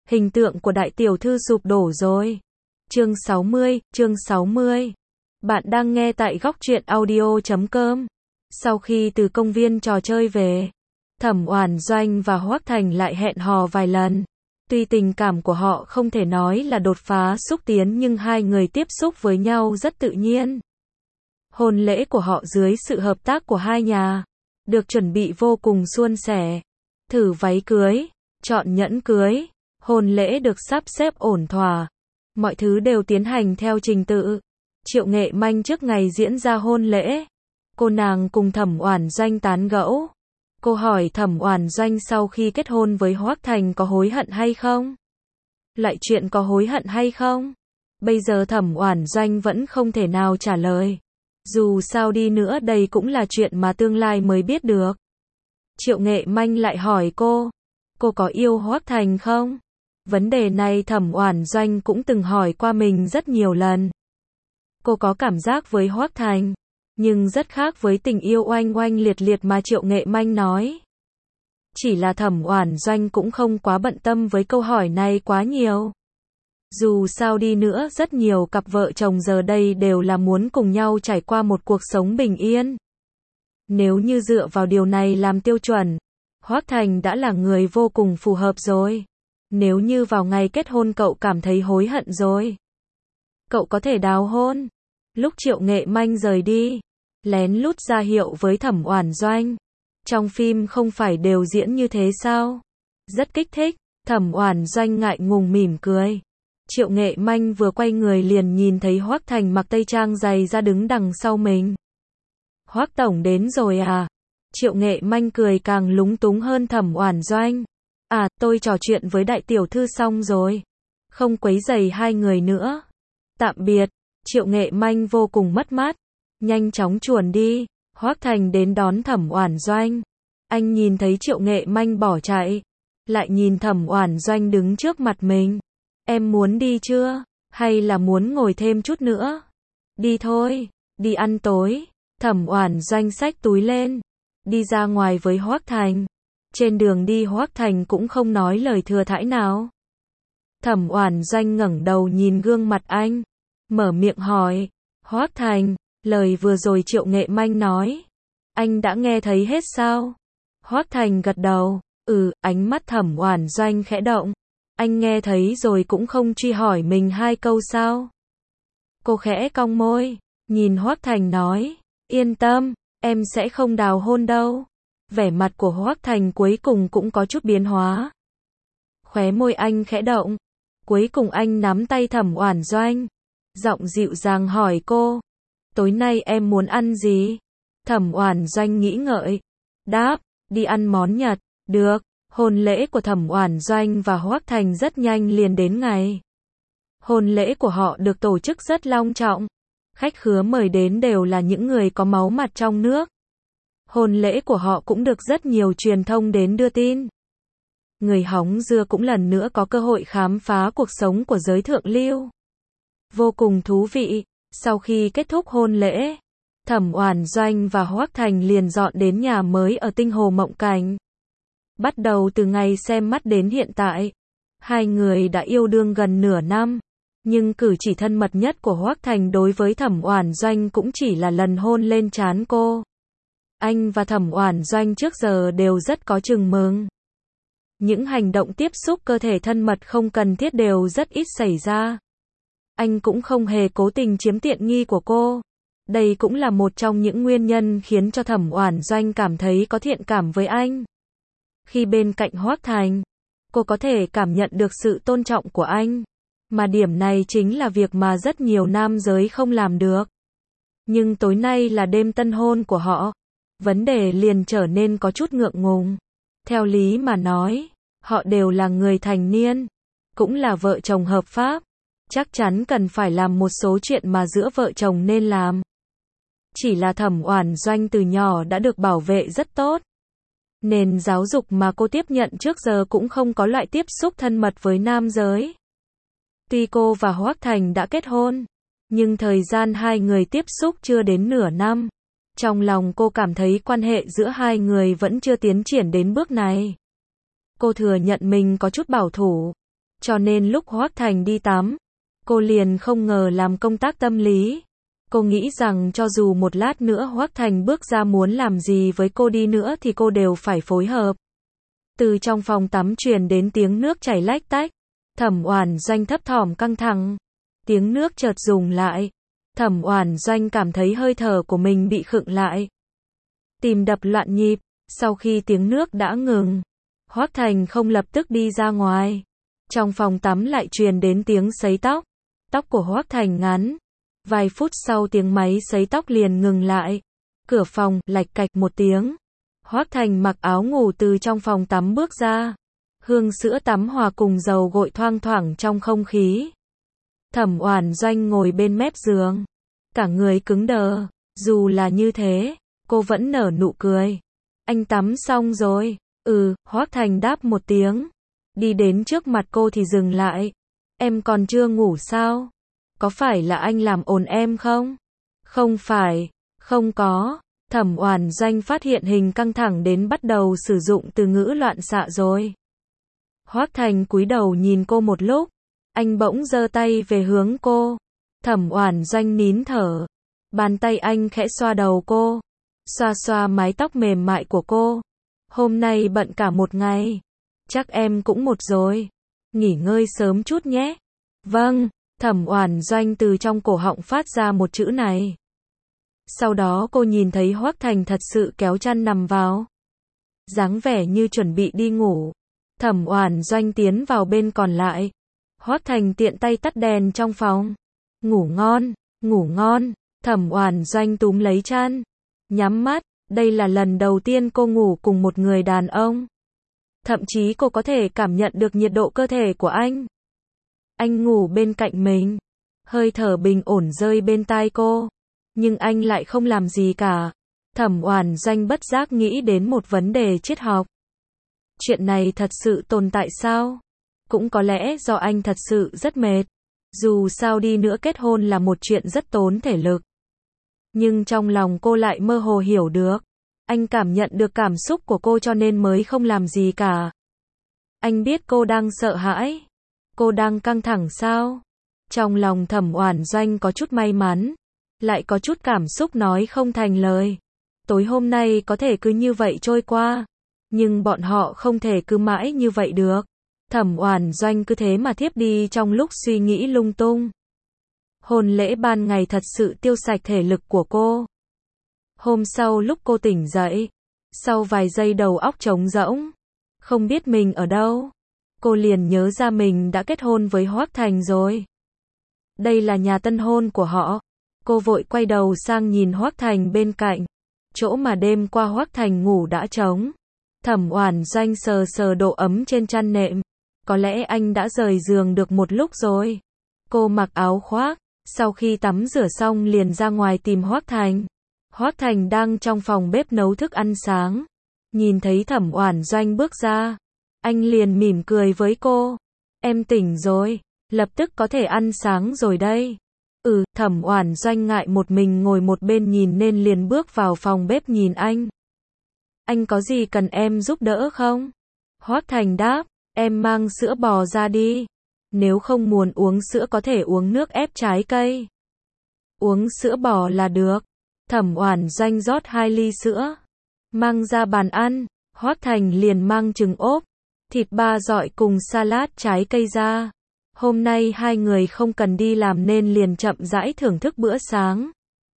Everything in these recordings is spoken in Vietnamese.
Hình tượng của đại tiểu thư sụp đổ rồi. Chương 60. Bạn đang nghe tại góc truyện audio.com. Sau khi từ công viên trò chơi về, Thẩm Oản Doanh và Hoắc Thành lại hẹn hò vài lần. Tuy tình cảm của họ không thể nói là đột phá xúc tiến, nhưng hai người tiếp xúc với nhau rất tự nhiên. Hôn lễ của họ dưới sự hợp tác của hai nhà, được chuẩn bị vô cùng suôn sẻ. Thử váy cưới, chọn nhẫn cưới, hôn lễ được sắp xếp ổn thỏa. Mọi thứ đều tiến hành theo trình tự. Triệu Nghệ Manh trước ngày diễn ra hôn lễ, cô nàng cùng Thẩm Oản Doanh tán gẫu. Cô hỏi Thẩm Oản Doanh sau khi kết hôn với Hoắc Thành có hối hận hay không? Lại chuyện có hối hận hay không? Bây giờ Thẩm Oản Doanh vẫn không thể nào trả lời. Dù sao đi nữa đây cũng là chuyện mà tương lai mới biết được. Triệu Nghệ Manh lại hỏi cô có yêu Hoắc Thành không? Vấn đề này Thẩm Oản Doanh cũng từng hỏi qua mình rất nhiều lần. Cô có cảm giác với Hoắc Thành, nhưng rất khác với tình yêu oanh oanh liệt liệt mà Triệu Nghệ Manh nói. Chỉ là Thẩm Oản Doanh cũng không quá bận tâm với câu hỏi này quá nhiều. Dù sao đi nữa rất nhiều cặp vợ chồng giờ đây đều là muốn cùng nhau trải qua một cuộc sống bình yên. Nếu như dựa vào điều này làm tiêu chuẩn, Hoắc Thành đã là người vô cùng phù hợp rồi. Nếu như vào ngày kết hôn cậu cảm thấy hối hận rồi, cậu có thể đào hôn. Lúc Triệu Nghệ Manh rời đi, lén lút ra hiệu với Thẩm Oản Doanh. Trong phim không phải đều diễn như thế sao? Rất kích thích. Thẩm Oản Doanh ngại ngùng mỉm cười. Triệu Nghệ Manh vừa quay người liền nhìn thấy Hoắc Thành mặc tây trang dày ra đứng đằng sau mình. Hoắc tổng đến rồi à? Triệu Nghệ Manh cười càng lúng túng hơn Thẩm Oản Doanh. À, tôi trò chuyện với đại tiểu thư xong rồi. Không quấy rầy hai người nữa. Tạm biệt. Triệu Nghệ Manh vô cùng mất mát. Nhanh chóng chuồn đi. Hoắc Thành đến đón Thẩm Oản Doanh. Anh nhìn thấy Triệu Nghệ Manh bỏ chạy, lại nhìn Thẩm Oản Doanh đứng trước mặt mình. Em muốn đi chưa? Hay là muốn ngồi thêm chút nữa? Đi thôi, đi ăn tối. Thẩm Oản Doanh xách túi lên, đi ra ngoài với Hoắc Thành. Trên đường đi Hoắc Thành cũng không nói lời thừa thãi nào. Thẩm Oản Doanh ngẩng đầu nhìn gương mặt anh, mở miệng hỏi, Hoắc Thành, lời vừa rồi Triệu Nghệ Manh nói, anh đã nghe thấy hết sao? Hoắc Thành gật đầu, ánh mắt Thẩm Oản Doanh khẽ động. Anh nghe thấy rồi cũng không truy hỏi mình hai câu sao? Cô khẽ cong môi, nhìn Hoắc Thành nói, yên tâm, em sẽ không đào hôn đâu. Vẻ mặt của Hoắc Thành cuối cùng cũng có chút biến hóa. Khóe môi anh khẽ động, cuối cùng anh nắm tay Thẩm Oản Doanh, giọng dịu dàng hỏi cô, tối nay em muốn ăn gì? Thẩm Oản Doanh nghĩ ngợi, đáp, đi ăn món Nhật. Được. Hôn lễ của Thẩm Oản Doanh và Hoắc Thành rất nhanh liền đến ngày. Hôn lễ của họ được tổ chức rất long trọng. Khách khứa mời đến đều là những người có máu mặt trong nước. Hôn lễ của họ cũng được rất nhiều truyền thông đến đưa tin. Người hóng dưa cũng lần nữa có cơ hội khám phá cuộc sống của giới thượng lưu. Vô cùng thú vị. Sau khi kết thúc hôn lễ, Thẩm Oản Doanh và Hoắc Thành liền dọn đến nhà mới ở Tinh Hồ Mộng Cảnh. Bắt đầu từ ngày xem mắt đến hiện tại, hai người đã yêu đương gần nửa năm, nhưng cử chỉ thân mật nhất của Hoắc Thành đối với Thẩm Oản Doanh cũng chỉ là lần hôn lên trán cô. Anh và Thẩm Oản Doanh trước giờ đều rất có chừng mực. Những hành động tiếp xúc cơ thể thân mật không cần thiết đều rất ít xảy ra. Anh cũng không hề cố tình chiếm tiện nghi của cô. Đây cũng là một trong những nguyên nhân khiến cho Thẩm Oản Doanh cảm thấy có thiện cảm với anh. Khi bên cạnh Hoắc Thành, cô có thể cảm nhận được sự tôn trọng của anh, mà điểm này chính là việc mà rất nhiều nam giới không làm được. Nhưng tối nay là đêm tân hôn của họ, vấn đề liền trở nên có chút ngượng ngùng. Theo lý mà nói, họ đều là người thành niên, cũng là vợ chồng hợp pháp, chắc chắn cần phải làm một số chuyện mà giữa vợ chồng nên làm. Chỉ là Thẩm Oản Doanh từ nhỏ đã được bảo vệ rất tốt. Nền giáo dục mà cô tiếp nhận trước giờ cũng không có loại tiếp xúc thân mật với nam giới. Tuy cô và Hoắc Thành đã kết hôn, nhưng thời gian hai người tiếp xúc chưa đến nửa năm. Trong lòng cô cảm thấy quan hệ giữa hai người vẫn chưa tiến triển đến bước này. Cô thừa nhận mình có chút bảo thủ. Cho nên lúc Hoắc Thành đi tắm, cô liền không ngờ làm công tác tâm lý. Cô nghĩ rằng cho dù một lát nữa Hoắc Thành bước ra muốn làm gì với cô đi nữa thì cô đều phải phối hợp. Từ trong phòng tắm truyền đến tiếng nước chảy lách tách. Thẩm Oản Doanh thấp thỏm căng thẳng. Tiếng nước chợt dừng lại. Thẩm Oản Doanh cảm thấy hơi thở của mình bị khựng lại. Tim đập loạn nhịp. Sau khi tiếng nước đã ngừng, Hoắc Thành không lập tức đi ra ngoài. Trong phòng tắm lại truyền đến tiếng sấy tóc. Tóc của Hoắc Thành ngắn. Vài phút sau tiếng máy sấy tóc liền ngừng lại. Cửa phòng lạch cạch một tiếng. Hoắc Thành mặc áo ngủ từ trong phòng tắm bước ra. Hương sữa tắm hòa cùng dầu gội thoang thoảng trong không khí. Thẩm Oản Doanh ngồi bên mép giường, cả người cứng đờ. Dù là như thế, cô vẫn nở nụ cười. Anh tắm xong rồi? Hoắc Thành đáp một tiếng. Đi đến trước mặt cô thì dừng lại. Em còn chưa ngủ sao? Có phải là anh làm ồn em không? Không phải, không có. Thẩm Oản Doanh phát hiện hình căng thẳng đến bắt đầu sử dụng từ ngữ loạn xạ rồi. Hoắc Thành cúi đầu nhìn cô một lúc, anh bỗng giơ tay về hướng cô. Thẩm Oản Doanh nín thở, bàn tay anh khẽ xoa đầu cô, xoa xoa mái tóc mềm mại của cô. Hôm nay bận cả một ngày, chắc em cũng mệt rồi, nghỉ ngơi sớm chút nhé. Vâng. Thẩm Oản Doanh từ trong cổ họng phát ra một chữ này. Sau đó cô nhìn thấy Hoắc Thành thật sự kéo chăn nằm vào, dáng vẻ như chuẩn bị đi ngủ. Thẩm Oản Doanh tiến vào bên còn lại. Hoắc Thành tiện tay tắt đèn trong phòng. Ngủ ngon, ngủ ngon. Thẩm Oản Doanh túm lấy chăn, nhắm mắt. Đây là lần đầu tiên cô ngủ cùng một người đàn ông. Thậm chí cô có thể cảm nhận được nhiệt độ cơ thể của anh. Anh ngủ bên cạnh mình, hơi thở bình ổn rơi bên tai cô, nhưng anh lại không làm gì cả. Thẩm Oản Doanh bất giác nghĩ đến một vấn đề triết học. Chuyện này thật sự tồn tại sao? Cũng có lẽ do anh thật sự rất mệt. Dù sao đi nữa kết hôn là một chuyện rất tốn thể lực. Nhưng trong lòng cô lại mơ hồ hiểu được. Anh cảm nhận được cảm xúc của cô cho nên mới không làm gì cả. Anh biết cô đang sợ hãi. Cô đang căng thẳng sao? Trong lòng Thẩm Oản Doanh có chút may mắn, lại có chút cảm xúc nói không thành lời. Tối hôm nay có thể cứ như vậy trôi qua, nhưng bọn họ không thể cứ mãi như vậy được. Thẩm Oản Doanh cứ thế mà thiếp đi trong lúc suy nghĩ lung tung. Hôn lễ ban ngày thật sự tiêu sạch thể lực của cô. Hôm sau lúc cô tỉnh dậy, sau vài giây đầu óc trống rỗng, không biết mình ở đâu, cô liền nhớ ra mình đã kết hôn với Hoắc Thành rồi. Đây là nhà tân hôn của họ. Cô vội quay đầu sang nhìn Hoắc Thành bên cạnh, chỗ mà đêm qua Hoắc Thành ngủ đã trống. Thẩm Oản Doanh sờ sờ độ ấm trên chăn nệm, có lẽ anh đã rời giường được một lúc rồi. Cô mặc áo khoác, sau khi tắm rửa xong liền ra ngoài tìm Hoắc Thành. Hoắc Thành đang trong phòng bếp nấu thức ăn sáng. Nhìn thấy Thẩm Oản Doanh bước ra, anh liền mỉm cười với cô. Em tỉnh rồi, lập tức có thể ăn sáng rồi đây. Thẩm Oản Doanh ngại một mình ngồi một bên nhìn nên liền bước vào phòng bếp nhìn anh. Anh có gì cần em giúp đỡ không? Hoắc Thành đáp, em mang sữa bò ra đi. Nếu không muốn uống sữa có thể uống nước ép trái cây. Uống sữa bò là được. Thẩm Oản Doanh rót 2 ly sữa, mang ra bàn ăn. Hoắc Thành liền mang trứng ốp, thịt ba dọi cùng salad trái cây ra. Hôm nay hai người không cần đi làm nên liền chậm rãi thưởng thức bữa sáng.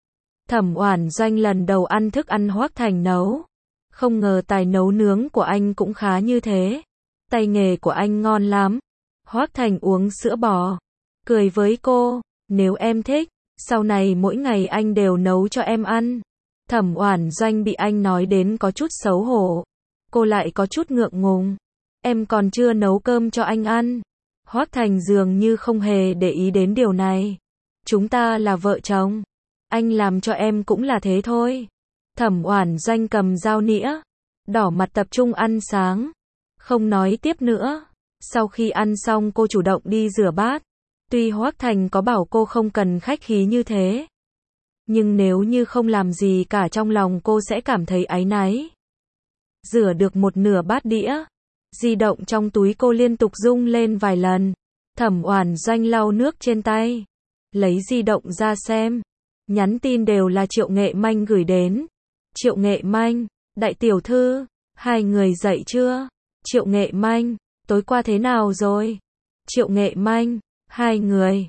Thẩm Oản Doanh lần đầu ăn thức ăn Hoắc Thành nấu. Không ngờ tài nấu nướng của anh cũng khá như thế. Tay nghề của anh ngon lắm. Hoắc Thành uống sữa bò, cười với cô, nếu em thích, sau này mỗi ngày anh đều nấu cho em ăn. Thẩm Oản Doanh bị anh nói đến có chút xấu hổ. Cô lại có chút ngượng ngùng. Em còn chưa nấu cơm cho anh ăn. Hoắc Thành dường như không hề để ý đến điều này. Chúng ta là vợ chồng. Anh làm cho em cũng là thế thôi. Thẩm Oản Doanh cầm dao nĩa, đỏ mặt tập trung ăn sáng, không nói tiếp nữa. Sau khi ăn xong cô chủ động đi rửa bát. Tuy Hoắc Thành có bảo cô không cần khách khí như thế, nhưng nếu như không làm gì cả trong lòng cô sẽ cảm thấy áy náy. Rửa được một nửa bát đĩa, Di động trong túi cô liên tục rung lên vài lần. Thẩm Oản Doanh lau nước trên tay, lấy di động ra xem. Nhắn tin đều là Triệu Nghệ Manh gửi đến. Triệu Nghệ Manh, đại tiểu thư, hai người dậy chưa? Triệu Nghệ Manh, tối qua thế nào rồi? Triệu Nghệ Manh, hai người,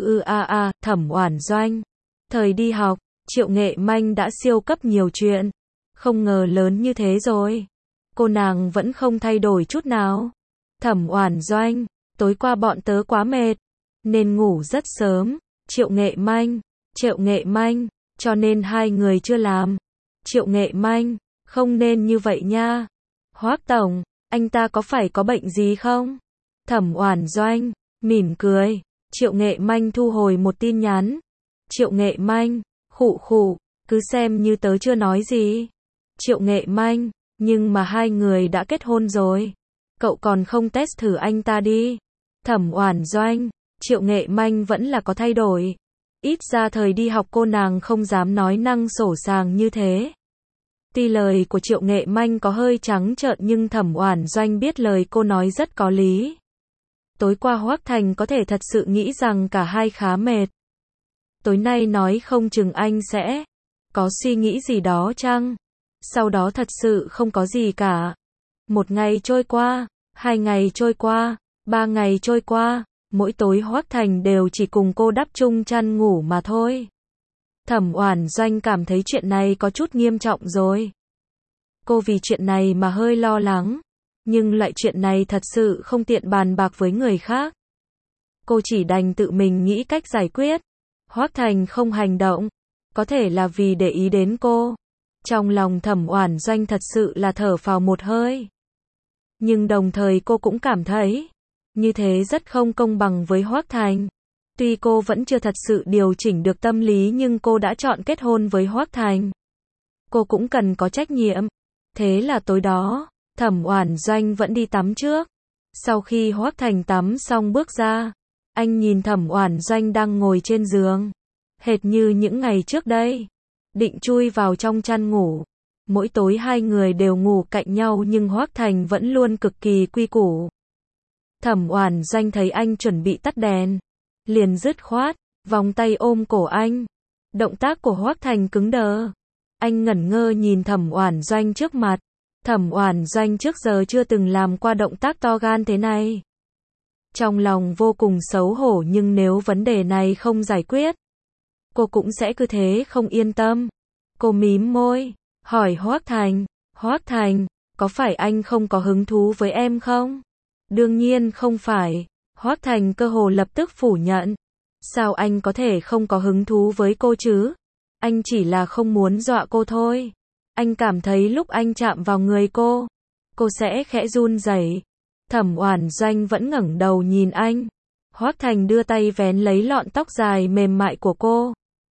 Thẩm Oản Doanh. Thời đi học, Triệu Nghệ Manh đã siêu cấp nhiều chuyện. Không ngờ lớn như thế rồi. Cô nàng vẫn không thay đổi chút nào. Thẩm Oản Doanh, tối qua bọn tớ quá mệt, nên ngủ rất sớm. Triệu Nghệ Manh, cho nên hai người chưa làm. Triệu Nghệ Manh, không nên như vậy nha. Hoắc tổng, anh ta có phải có bệnh gì không? Thẩm Oản Doanh, mỉm cười. Triệu Nghệ Manh thu hồi một tin nhắn. Triệu Nghệ Manh, khụ khụ, cứ xem như tớ chưa nói gì. Triệu Nghệ Manh, nhưng mà hai người đã kết hôn rồi. Cậu còn không test thử anh ta đi. Thẩm Oản Doanh, Triệu Nghệ Manh vẫn là có thay đổi. Ít ra thời đi học cô nàng không dám nói năng sổ sàng như thế. Tuy lời của Triệu Nghệ Manh có hơi trắng trợn nhưng Thẩm Oản Doanh biết lời cô nói rất có lý. Tối qua Hoắc Thành có thể thật sự nghĩ rằng cả hai khá mệt. Tối nay nói không chừng anh sẽ có suy nghĩ gì đó chăng? Sau đó thật sự không có gì cả. Một ngày trôi qua, 2 ngày trôi qua, 3 ngày trôi qua, mỗi tối Hoắc Thành đều chỉ cùng cô đắp chung chăn ngủ mà thôi. Thẩm Oản Doanh cảm thấy chuyện này có chút nghiêm trọng rồi. Cô vì chuyện này mà hơi lo lắng, nhưng loại chuyện này thật sự không tiện bàn bạc với người khác. Cô chỉ đành tự mình nghĩ cách giải quyết. Hoắc Thành không hành động, có thể là vì để ý đến cô. Trong lòng Thẩm Oản Doanh thật sự là thở phào một hơi. Nhưng đồng thời cô cũng cảm thấy như thế rất không công bằng với Hoắc Thành. Tuy cô vẫn chưa thật sự điều chỉnh được tâm lý nhưng cô đã chọn kết hôn với Hoắc Thành. Cô cũng cần có trách nhiệm. Thế là tối đó, Thẩm Oản Doanh vẫn đi tắm trước. Sau khi Hoắc Thành tắm xong bước ra, anh nhìn Thẩm Oản Doanh đang ngồi trên giường, hệt như những ngày trước đây, định chui vào trong chăn ngủ. Mỗi tối hai người đều ngủ cạnh nhau nhưng Hoắc Thành vẫn luôn cực kỳ quy củ. Thẩm Oản Doanh thấy anh chuẩn bị tắt đèn, liền dứt khoát vòng tay ôm cổ anh. Động tác của Hoắc Thành cứng đờ. Anh ngẩn ngơ nhìn Thẩm Oản Doanh trước mặt. Thẩm Oản Doanh trước giờ chưa từng làm qua động tác to gan thế này. Trong lòng vô cùng xấu hổ nhưng nếu vấn đề này không giải quyết, cô cũng sẽ cứ thế không yên tâm. Cô mím môi, hỏi Hoắc Thành, có phải anh không có hứng thú với em không? Đương nhiên không phải. Hoắc Thành cơ hồ lập tức phủ nhận. Sao anh có thể không có hứng thú với cô chứ? Anh chỉ là không muốn dọa cô thôi. Anh cảm thấy lúc anh chạm vào người cô sẽ khẽ run rẩy. Thẩm Oản Doanh vẫn ngẩng đầu nhìn anh. Hoắc Thành đưa tay vén lấy lọn tóc dài mềm mại của cô.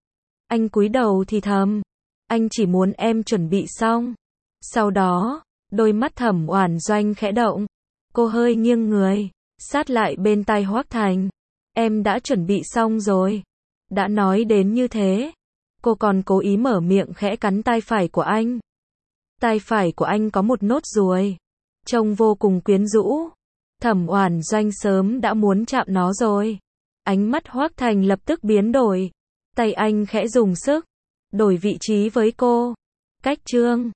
Anh cúi đầu thì thầm, anh chỉ muốn em chuẩn bị xong. Sau đó, đôi mắt Thẩm Oản Doanh khẽ động. Cô hơi nghiêng người, sát lại bên tai Hoắc Thành. Em đã chuẩn bị xong rồi. Đã nói đến như thế, cô còn cố ý mở miệng khẽ cắn tai phải của anh. Tai phải của anh có một nốt ruồi, trông vô cùng quyến rũ. Thẩm Oản Doanh sớm đã muốn chạm nó rồi. Ánh mắt Hoắc Thành lập tức biến đổi. Tay anh khẽ dùng sức, đổi vị trí với cô. Cách chương